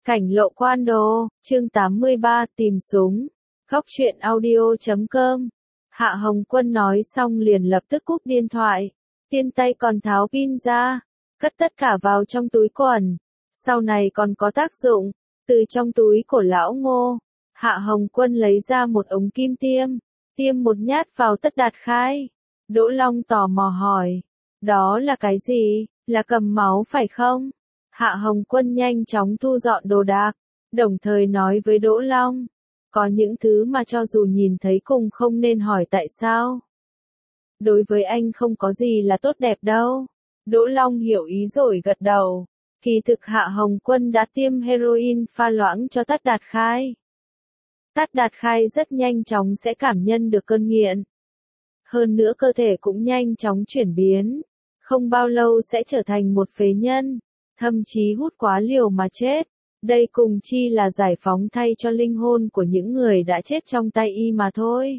Cảnh lộ quan đồ, chương 83, tìm súng. Góc truyện audio.com. Hạ Hồng Quân nói xong liền lập tức cúp điện thoại. Tiên tay còn tháo pin ra, cất tất cả vào trong túi quần. Sau này còn có tác dụng. Từ trong túi của lão Ngô, Hạ Hồng Quân lấy ra một ống kim tiêm một nhát vào Tất Đạt Khai. Đỗ Long tò mò hỏi, đó là cái gì, là cầm máu phải không? Hạ Hồng Quân nhanh chóng thu dọn đồ đạc, đồng thời nói với Đỗ Long, có những thứ mà cho dù nhìn thấy cùng không nên hỏi tại sao. Đối với anh không có gì là tốt đẹp đâu. Đỗ Long hiểu ý rồi gật đầu. Kỳ thực Hạ Hồng Quân đã tiêm heroin pha loãng cho Tất Đạt Khai. Tất Đạt Khai rất nhanh chóng sẽ cảm nhận được cơn nghiện. Hơn nữa cơ thể cũng nhanh chóng chuyển biến. Không bao lâu sẽ trở thành một phế nhân. Thậm chí hút quá liều mà chết. Đây cùng chi là giải phóng thay cho linh hồn của những người đã chết trong tay y mà thôi.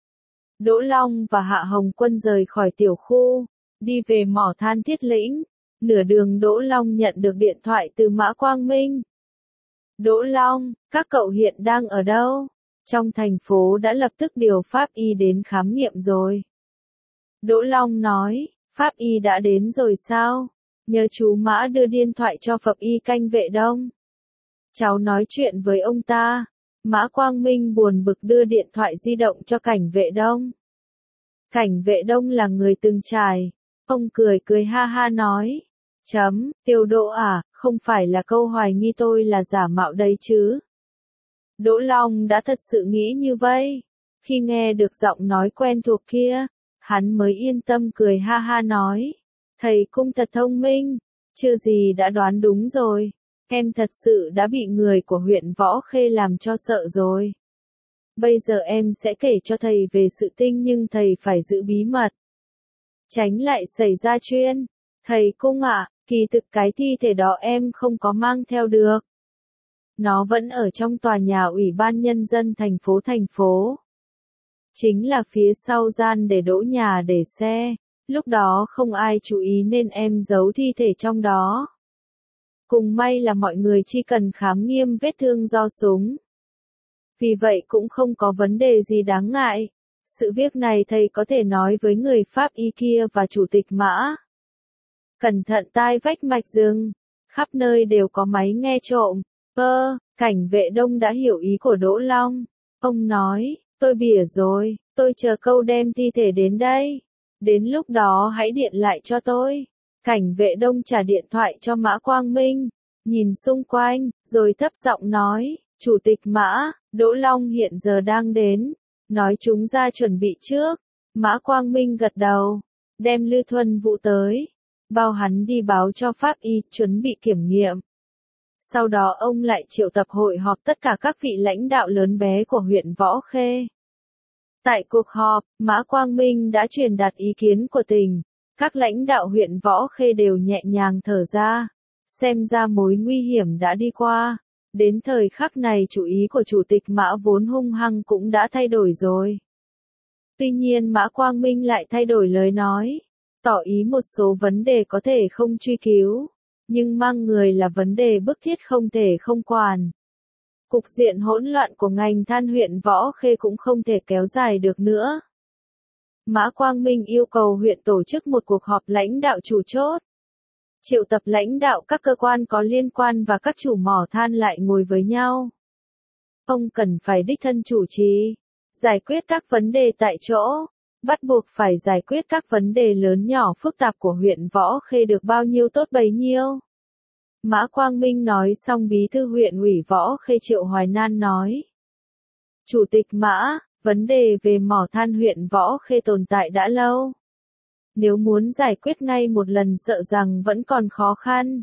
Đỗ Long và Hạ Hồng Quân rời khỏi tiểu khu, đi về mỏ than Thiết Lĩnh. Nửa đường Đỗ Long nhận được điện thoại từ Mã Quang Minh. Đỗ Long, các cậu hiện đang ở đâu? Trong thành phố đã lập tức điều pháp y đến khám nghiệm rồi. Đỗ Long nói, pháp y đã đến rồi sao? Nhờ chú Mã đưa điện thoại cho Phập y canh Vệ Đông. Cháu nói chuyện với ông ta. Mã Quang Minh buồn bực đưa điện thoại di động cho Cảnh Vệ Đông. Cảnh Vệ Đông là người từng trải. Ông cười ha ha nói. Tiêu Đỗ à, không phải là câu hoài nghi tôi là giả mạo đấy chứ. Đỗ Long đã thật sự nghĩ như vậy. Khi nghe được giọng nói quen thuộc kia, hắn mới yên tâm cười ha ha nói. Thầy cũng thật thông minh, chưa gì đã đoán đúng rồi. Em thật sự đã bị người của huyện Võ Khê làm cho sợ rồi. Bây giờ em sẽ kể cho thầy về sự tình nhưng thầy phải giữ bí mật. Tránh lại xảy ra chuyện. Thầy cung ạ, kỳ thực cái thi thể đó em không có mang theo được. Nó vẫn ở trong tòa nhà Ủy ban Nhân dân thành phố. Chính là phía sau gian để đỗ nhà để xe. Lúc đó không ai chú ý nên em giấu thi thể trong đó. Cùng may là mọi người chỉ cần khám nghiệm vết thương do súng. Vì vậy cũng không có vấn đề gì đáng ngại. Sự việc này thầy có thể nói với người pháp y kia và chủ tịch Mã. Cẩn thận tai vách mạch rừng. Khắp nơi đều có máy nghe trộm. Cảnh Vệ Đông đã hiểu ý của Đỗ Long. Ông nói, tôi bỉa rồi, tôi chờ câu đem thi thể đến đây. Đến lúc đó hãy điện lại cho tôi. Cảnh Vệ Đông trả điện thoại cho Mã Quang Minh, nhìn xung quanh, rồi thấp giọng nói, Chủ tịch Mã, Đỗ Long hiện giờ đang đến, nói chúng ra chuẩn bị trước. Mã Quang Minh gật đầu, đem Lư Thuần Vũ tới, bao hắn đi báo cho pháp y, chuẩn bị kiểm nghiệm. Sau đó ông lại triệu tập hội họp tất cả các vị lãnh đạo lớn bé của huyện Võ Khê. Tại cuộc họp, Mã Quang Minh đã truyền đạt ý kiến của tỉnh. Các lãnh đạo huyện Võ Khê đều nhẹ nhàng thở ra. Xem ra mối nguy hiểm đã đi qua. Đến thời khắc này chủ ý của Chủ tịch Mã vốn hung hăng cũng đã thay đổi rồi. Tuy nhiên Mã Quang Minh lại thay đổi lời nói. Tỏ ý một số vấn đề có thể không truy cứu. Nhưng mang người là vấn đề bức thiết không thể không quản. Cục diện hỗn loạn của ngành than huyện Võ Khê cũng không thể kéo dài được nữa. Mã Quang Minh yêu cầu huyện tổ chức một cuộc họp lãnh đạo chủ chốt. Triệu tập lãnh đạo các cơ quan có liên quan và các chủ mỏ than lại ngồi với nhau. Ông cần phải đích thân chủ trì, giải quyết các vấn đề tại chỗ, bắt buộc phải giải quyết các vấn đề lớn nhỏ phức tạp của huyện Võ Khê được bao nhiêu tốt bấy nhiêu. Mã Quang Minh nói xong bí thư huyện ủy Võ Khê Triệu Hoài Nan nói. Chủ tịch Mã, vấn đề về mỏ than huyện Võ Khê tồn tại đã lâu. Nếu muốn giải quyết ngay một lần sợ rằng vẫn còn khó khăn.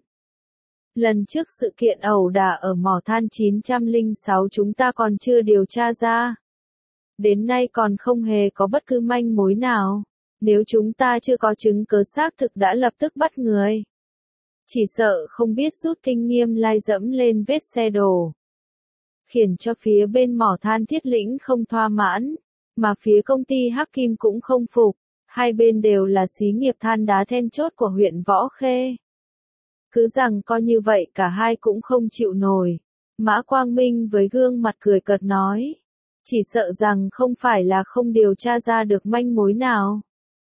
Lần trước sự kiện ẩu đả ở mỏ than 906 chúng ta còn chưa điều tra ra. Đến nay còn không hề có bất cứ manh mối nào. Nếu chúng ta chưa có chứng cứ xác thực đã lập tức bắt người. Chỉ sợ không biết rút kinh nghiệm lai dẫm lên vết xe đổ. Khiến cho phía bên mỏ than Thiết Lĩnh không thỏa mãn, mà phía công ty Hắc Kim cũng không phục. Hai bên đều là xí nghiệp than đá then chốt của huyện Võ Khê. Cứ rằng coi như vậy cả hai cũng không chịu nổi. Mã Quang Minh với gương mặt cười cợt nói. Chỉ sợ rằng không phải là không điều tra ra được manh mối nào,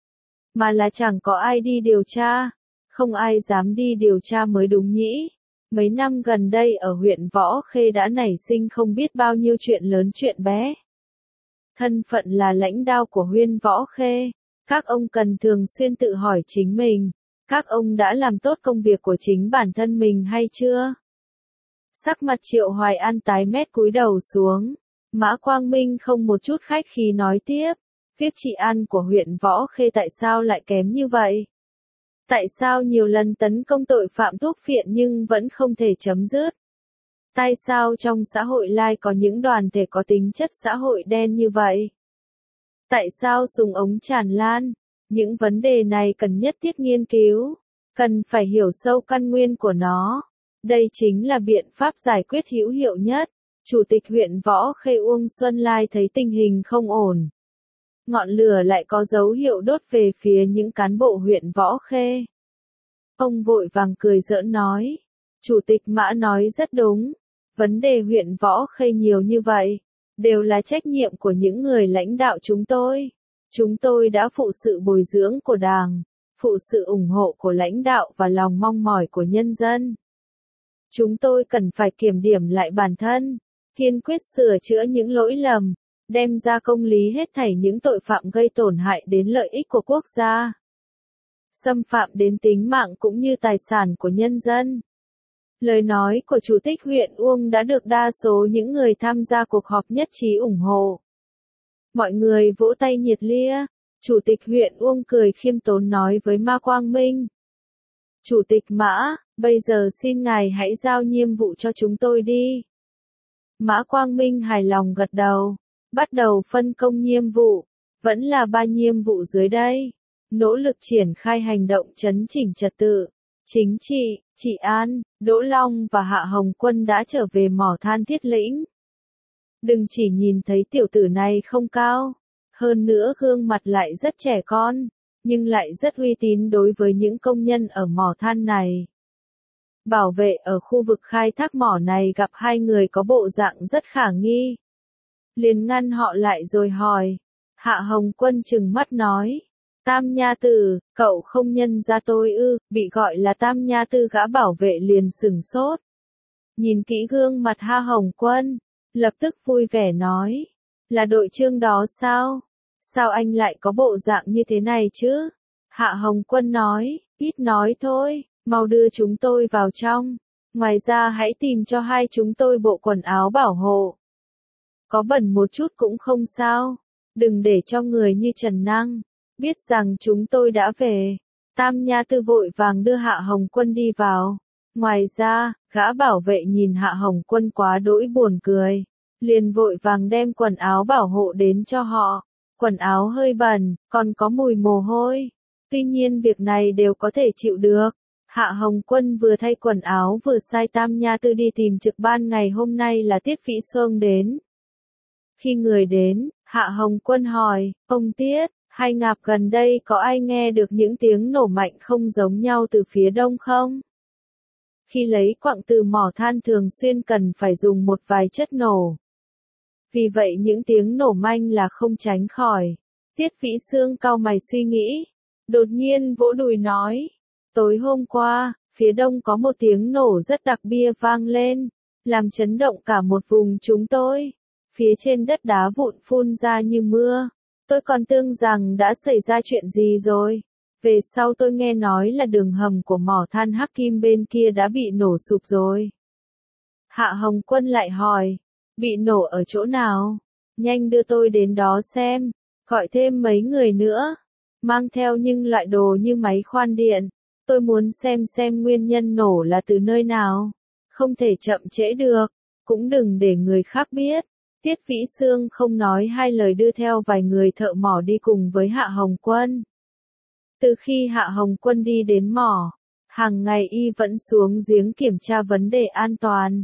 mà là chẳng có ai đi điều tra, không ai dám đi điều tra mới đúng nhỉ. Mấy năm gần đây ở huyện Võ Khê đã nảy sinh không biết bao nhiêu chuyện lớn chuyện bé. Thân phận là lãnh đạo của huyện Võ Khê, các ông cần thường xuyên tự hỏi chính mình, các ông đã làm tốt công việc của chính bản thân mình hay chưa? Sắc mặt Triệu Hoài An tái mét cúi đầu xuống, Mã Quang Minh không một chút khách khí nói tiếp, việc trị an của huyện Võ Khê tại sao lại kém như vậy? Tại sao nhiều lần tấn công tội phạm thuốc phiện nhưng vẫn không thể chấm dứt? Tại sao trong xã hội lại có những đoàn thể có tính chất xã hội đen như vậy? Tại sao súng ống tràn lan? Những vấn đề này cần nhất thiết nghiên cứu, cần phải hiểu sâu căn nguyên của nó. Đây chính là biện pháp giải quyết hữu hiệu nhất. Chủ tịch huyện Võ Khê Uông Xuân Lai thấy tình hình không ổn. Ngọn lửa lại có dấu hiệu đốt về phía những cán bộ huyện Võ Khê. Ông vội vàng cười giỡn nói. Chủ tịch Mã nói rất đúng. Vấn đề huyện Võ Khê nhiều như vậy, đều là trách nhiệm của những người lãnh đạo chúng tôi. Chúng tôi đã phụ sự bồi dưỡng của Đảng, phụ sự ủng hộ của lãnh đạo và lòng mong mỏi của nhân dân. Chúng tôi cần phải kiểm điểm lại bản thân, kiên quyết sửa chữa những lỗi lầm, đem ra công lý hết thảy những tội phạm gây tổn hại đến lợi ích của quốc gia, xâm phạm đến tính mạng cũng như tài sản của nhân dân. Lời nói của Chủ tịch huyện Uông đã được đa số những người tham gia cuộc họp nhất trí ủng hộ. Mọi người vỗ tay nhiệt liệt. Chủ tịch huyện Uông cười khiêm tốn nói với Mã Quang Minh. Chủ tịch Mã, bây giờ xin ngài hãy giao nhiệm vụ cho chúng tôi đi. Mã Quang Minh hài lòng gật đầu, bắt đầu phân công nhiệm vụ, vẫn là 3 nhiệm vụ dưới đây. Nỗ lực triển khai hành động chấn chỉnh trật tự, chính trị, trị an. Đỗ Long và Hạ Hồng Quân đã trở về mỏ than Thiết Lĩnh. Đừng chỉ nhìn thấy tiểu tử này không cao, hơn nữa gương mặt lại rất trẻ con, nhưng lại rất uy tín đối với những công nhân ở mỏ than này. Bảo vệ ở khu vực khai thác mỏ này gặp 2 người có bộ dạng rất khả nghi, liền ngăn họ lại rồi hỏi. Hạ Hồng Quân trừng mắt nói. Tam Nha Tử, cậu không nhận ra tôi ư? Bị gọi là Tam Nha Tử gã bảo vệ liền sửng sốt. Nhìn kỹ gương mặt Hạ Hồng Quân, lập tức vui vẻ nói. Là đội trưởng đó sao? Sao anh lại có bộ dạng như thế này chứ? Hạ Hồng Quân nói, ít nói thôi, mau đưa chúng tôi vào trong. Ngoài ra hãy tìm cho hai chúng tôi bộ quần áo bảo hộ. Có bẩn một chút cũng không sao. Đừng để cho người như Trần Năng biết rằng chúng tôi đã về. Tam Nha Tư vội vàng đưa Hạ Hồng Quân đi vào. Ngoài ra, gã bảo vệ nhìn Hạ Hồng Quân quá đỗi buồn cười, liền vội vàng đem quần áo bảo hộ đến cho họ. Quần áo hơi bẩn, còn có mùi mồ hôi. Tuy nhiên việc này đều có thể chịu được. Hạ Hồng Quân vừa thay quần áo vừa sai Tam Nha Tư đi tìm trực ban ngày hôm nay là Tiết Vĩ Xuân đến. Khi người đến, Hạ Hồng Quân hỏi, ông Tiết, hai ngạp gần đây có ai nghe được những tiếng nổ mạnh không giống nhau từ phía đông không? Khi lấy quặng từ mỏ than thường xuyên cần phải dùng một vài chất nổ. Vì vậy những tiếng nổ manh là không tránh khỏi. Tiết Vĩ Sương cau mày suy nghĩ. Đột nhiên vỗ đùi nói. Tối hôm qua, phía đông có một tiếng nổ rất đặc biệt vang lên, làm chấn động cả một vùng chúng tôi. Phía trên đất đá vụn phun ra như mưa. Tôi còn tưởng rằng đã xảy ra chuyện gì rồi. Về sau tôi nghe nói là đường hầm của mỏ than Hắc Kim bên kia đã bị nổ sụp rồi. Hạ Hồng Quân lại hỏi, bị nổ ở chỗ nào? Nhanh đưa tôi đến đó xem, gọi thêm mấy người nữa, mang theo những loại đồ như máy khoan điện. Tôi muốn xem nguyên nhân nổ là từ nơi nào. Không thể chậm trễ được, cũng đừng để người khác biết. Tiết Vĩ Sương không nói hai lời đưa theo vài người thợ mỏ đi cùng với Hạ Hồng Quân. Từ khi Hạ Hồng Quân đi đến mỏ, hàng ngày y vẫn xuống giếng kiểm tra vấn đề an toàn.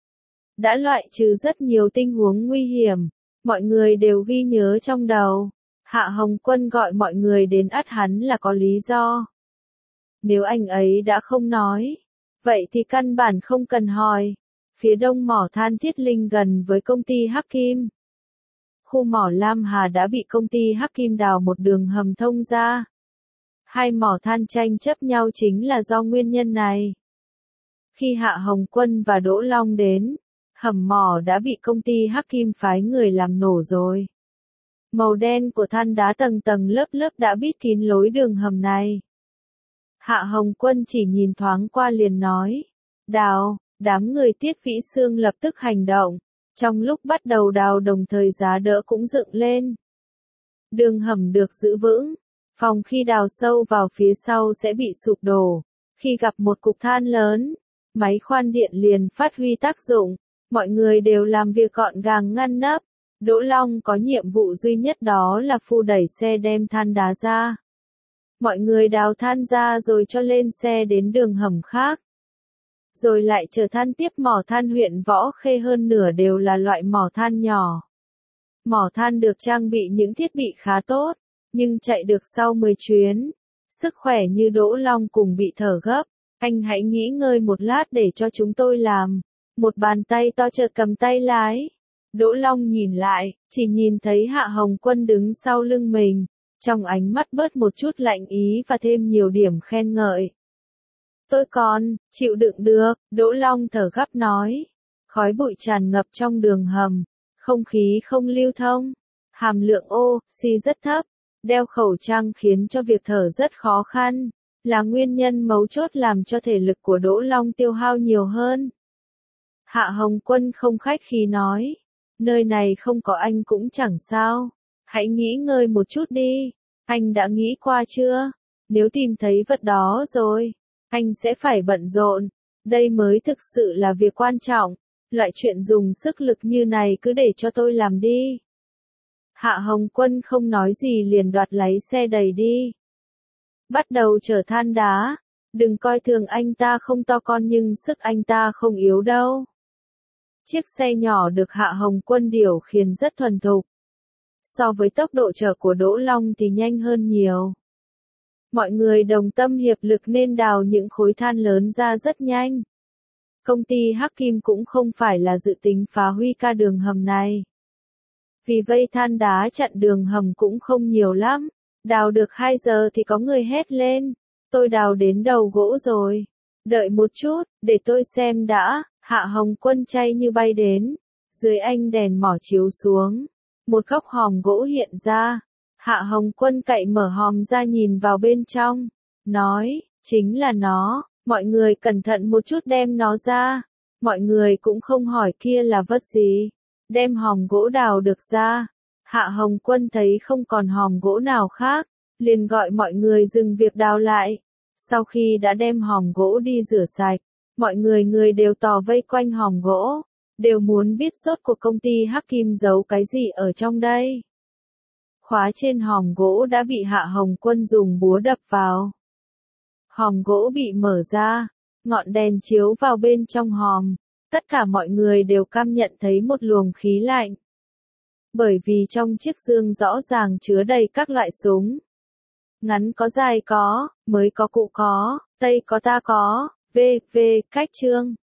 Đã loại trừ rất nhiều tình huống nguy hiểm, mọi người đều ghi nhớ trong đầu. Hạ Hồng Quân gọi mọi người đến ắt hắn là có lý do. Nếu anh ấy đã không nói, vậy thì căn bản không cần hỏi. Phía đông mỏ than Thiết Linh gần với công ty Hắc Kim. Khu mỏ Lam Hà đã bị công ty Hắc Kim đào một đường hầm thông ra. Hai mỏ than tranh chấp nhau chính là do nguyên nhân này. Khi Hạ Hồng Quân và Đỗ Long đến, hầm mỏ đã bị công ty Hắc Kim phái người làm nổ rồi. Màu đen của than đá tầng tầng lớp lớp đã bít kín lối đường hầm này. Hạ Hồng Quân chỉ nhìn thoáng qua liền nói, đào, đám người Tiết Vĩ Xương lập tức hành động. Trong lúc bắt đầu đào đồng thời giá đỡ cũng dựng lên. Đường hầm được giữ vững, phòng khi đào sâu vào phía sau sẽ bị sụp đổ. Khi gặp một cục than lớn, máy khoan điện liền phát huy tác dụng, mọi người đều làm việc gọn gàng ngăn nắp. Đỗ Long có nhiệm vụ duy nhất đó là phu đẩy xe đem than đá ra. Mọi người đào than ra rồi cho lên xe đến đường hầm khác. Rồi lại chờ than tiếp. Mỏ than huyện Võ Khê hơn nửa đều là loại mỏ than nhỏ. Mỏ than được trang bị những thiết bị khá tốt, nhưng chạy được sau 10 chuyến. Sức khỏe như Đỗ Long cùng bị thở gấp. Anh hãy nghỉ ngơi một lát để cho chúng tôi làm. Một bàn tay to chợt cầm tay lái. Đỗ Long nhìn lại, chỉ nhìn thấy Hạ Hồng Quân đứng sau lưng mình. Trong ánh mắt bớt một chút lạnh ý và thêm nhiều điểm khen ngợi. Tôi còn, chịu đựng được, Đỗ Long thở gấp nói. Khói bụi tràn ngập trong đường hầm, không khí không lưu thông, hàm lượng oxy rất thấp, đeo khẩu trang khiến cho việc thở rất khó khăn, là nguyên nhân mấu chốt làm cho thể lực của Đỗ Long tiêu hao nhiều hơn. Hạ Hồng Quân không khách khí nói, nơi này không có anh cũng chẳng sao, hãy nghỉ ngơi một chút đi, anh đã nghĩ qua chưa? Nếu tìm thấy vật đó rồi, anh sẽ phải bận rộn, đây mới thực sự là việc quan trọng, loại chuyện dùng sức lực như này cứ để cho tôi làm đi. Hạ Hồng Quân không nói gì liền đoạt lấy xe đẩy đi. Bắt đầu chở than đá, đừng coi thường anh ta không to con nhưng sức anh ta không yếu đâu. Chiếc xe nhỏ được Hạ Hồng Quân điều khiển rất thuần thục. So với tốc độ chở của Đỗ Long thì nhanh hơn nhiều. Mọi người đồng tâm hiệp lực nên đào những khối than lớn ra rất nhanh. Công ty Hắc Kim cũng không phải là dự tính phá hủy cả đường hầm này. Vì vây than đá chặn đường hầm cũng không nhiều lắm. Đào được 2 giờ thì có người hét lên. Tôi đào đến đầu gỗ rồi. Đợi một chút, để tôi xem đã. Hạ Hồng Quân chay như bay đến. Dưới ánh đèn mỏ chiếu xuống. Một góc hòm gỗ hiện ra. Hạ Hồng Quân cậy mở hòm ra nhìn vào bên trong. Nói, chính là nó. Mọi người cẩn thận một chút đem nó ra. Mọi người cũng không hỏi kia là vật gì. Đem hòm gỗ đào được ra. Hạ Hồng Quân thấy không còn hòm gỗ nào khác. Liền gọi mọi người dừng việc đào lại. Sau khi đã đem hòm gỗ đi rửa sạch. Mọi người đều tò vây quanh hòm gỗ. Đều muốn biết rốt cuộc công ty Hắc Kim giấu cái gì ở trong đây. Khóa trên hòm gỗ đã bị Hạ Hồng Quân dùng búa đập vào. Hòm gỗ bị mở ra, ngọn đèn chiếu vào bên trong hòm. Tất cả mọi người đều cảm nhận thấy một luồng khí lạnh. Bởi vì trong chiếc dương rõ ràng chứa đầy các loại súng. Ngắn có dài có, mới có cụ có, tây có ta có, v, cách chương.